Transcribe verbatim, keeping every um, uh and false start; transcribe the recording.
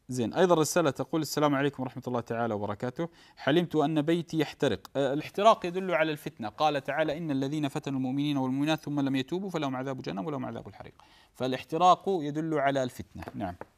زين. أيضا رسالة تقول: السلام عليكم ورحمة الله تعالى وبركاته، حلمت أن بيتي يحترق. آه، الاحتراق يدل على الفتنة، قال تعالى: إن الذين فتنوا المؤمنين والمؤمنات ثم لم يتوبوا فلهم عذاب جهنم ولهم عذاب الحريق. فالاحتراق يدل على الفتنة. نعم.